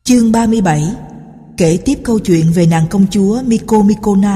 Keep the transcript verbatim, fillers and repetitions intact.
Chương ba mươi bảy kể tiếp câu chuyện về nàng công chúa Miko Mikona.